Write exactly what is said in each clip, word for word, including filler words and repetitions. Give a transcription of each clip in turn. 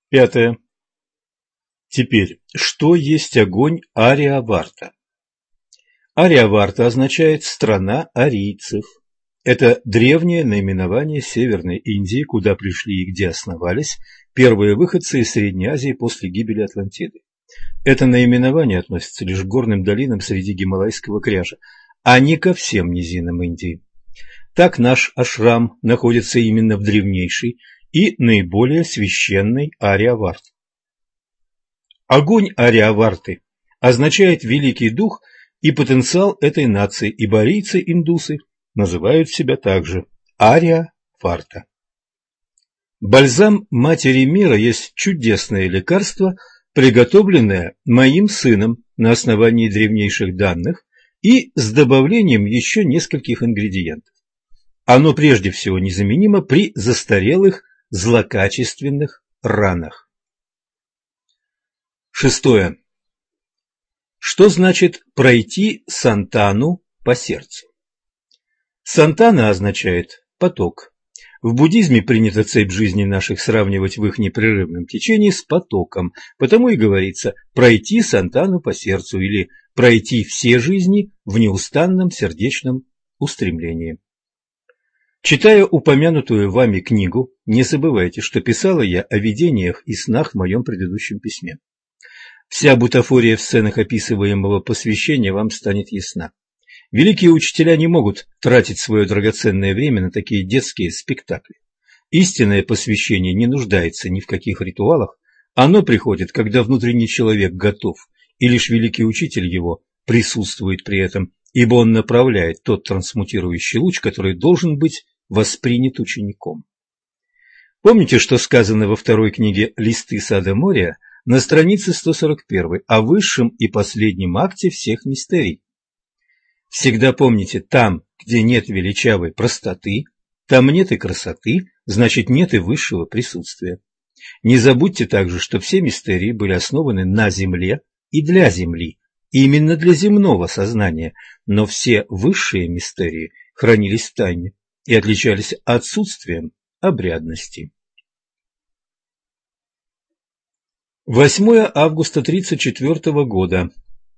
Пятое. Теперь, что есть огонь Ариаварта? Ариаварта означает «страна арийцев». Это древнее наименование Северной Индии, куда пришли и где основались первые выходцы из Средней Азии после гибели Атлантиды. Это наименование относится лишь к горным долинам среди Гималайского кряжа, а не ко всем низинам Индии. Так наш ашрам находится именно в древнейшей и наиболее священной Ариаварте. Огонь Ариаварты означает «великий дух» и потенциал этой нации, ибо арийцы-индусы называют себя также Ариаварта. Бальзам Матери Мира есть чудесное лекарство, приготовленное моим сыном на основании древнейших данных и с добавлением еще нескольких ингредиентов. Оно прежде всего незаменимо при застарелых злокачественных ранах. Шестое. Что значит пройти сантану по сердцу? Сантана означает поток. В буддизме принято цепь жизни наших сравнивать в их непрерывном течении с потоком, потому и говорится пройти сантану по сердцу или пройти все жизни в неустанном сердечном устремлении. Читая упомянутую вами книгу, не забывайте, что писала я о видениях и снах в моем предыдущем письме. Вся бутафория в сценах описываемого посвящения вам станет ясна. Великие учителя не могут тратить свое драгоценное время на такие детские спектакли. Истинное посвящение не нуждается ни в каких ритуалах, оно приходит, когда внутренний человек готов, и лишь великий учитель его присутствует при этом, ибо он направляет тот трансмутирующий луч, который должен быть воспринят учеником. Помните, что сказано во второй книге «Листы сада Мория» на странице сто сорок первой о высшем и последнем акте всех мистерий? Всегда помните, там, где нет величавой простоты, там нет и красоты, значит нет и высшего присутствия. Не забудьте также, что все мистерии были основаны на земле и для земли, именно для земного сознания, но все высшие мистерии хранились в тайне и отличались отсутствием обрядности. восьмое августа тридцать четвёртого года.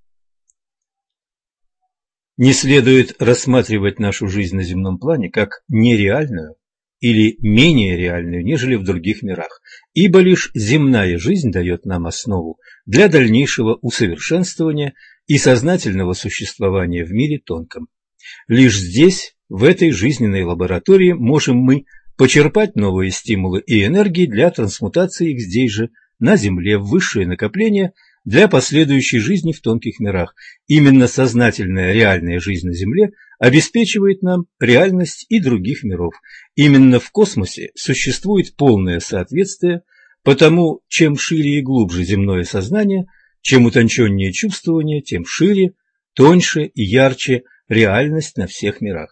Не следует рассматривать нашу жизнь на земном плане как нереальную или менее реальную, нежели в других мирах, ибо лишь земная жизнь дает нам основу для дальнейшего усовершенствования и сознательного существования в мире тонком. Лишь здесь, в этой жизненной лаборатории, можем мы почерпать новые стимулы и энергии для трансмутации их здесь же, на Земле, в высшее накопление для последующей жизни в тонких мирах. Именно сознательная реальная жизнь на Земле обеспечивает нам реальность и других миров. Именно в космосе существует полное соответствие, потому чем шире и глубже земное сознание, чем утонченнее чувствование, тем шире, тоньше и ярче реальность на всех мирах.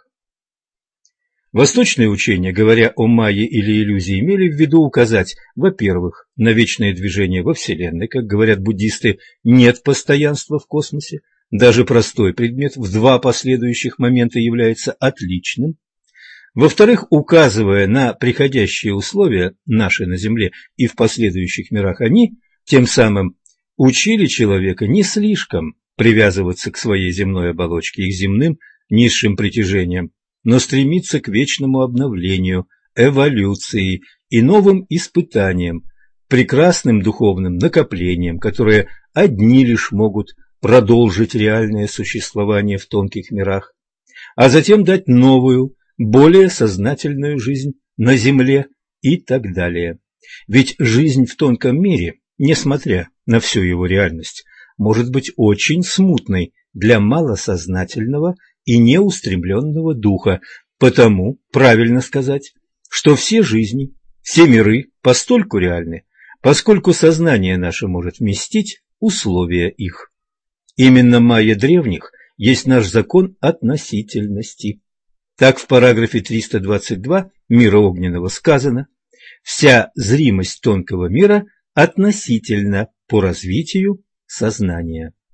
Восточные учения, говоря о майе или иллюзии, имели в виду указать, во-первых, на вечное движение во Вселенной, как говорят буддисты, нет постоянства в космосе, даже простой предмет в два последующих момента является отличным. Во-вторых, указывая на приходящие условия наши на Земле и в последующих мирах, они тем самым учили человека не слишком привязываться к своей земной оболочке и к земным низшим притяжениям, но стремиться к вечному обновлению, эволюции и новым испытаниям, прекрасным духовным накоплениям, которые одни лишь могут продолжить реальное существование в тонких мирах, а затем дать новую, более сознательную жизнь на Земле и так далее. Ведь жизнь в тонком мире, несмотря на всю его реальность, может быть очень смутной для малосознательного и неустремленного духа, потому правильно сказать, что все жизни, все миры постольку реальны, поскольку сознание наше может вместить условия их. Именно майя древних есть наш закон относительности. Так в параграфе триста двадцать два мира огненного сказано: «Вся зримость тонкого мира относительна по развитию сознания».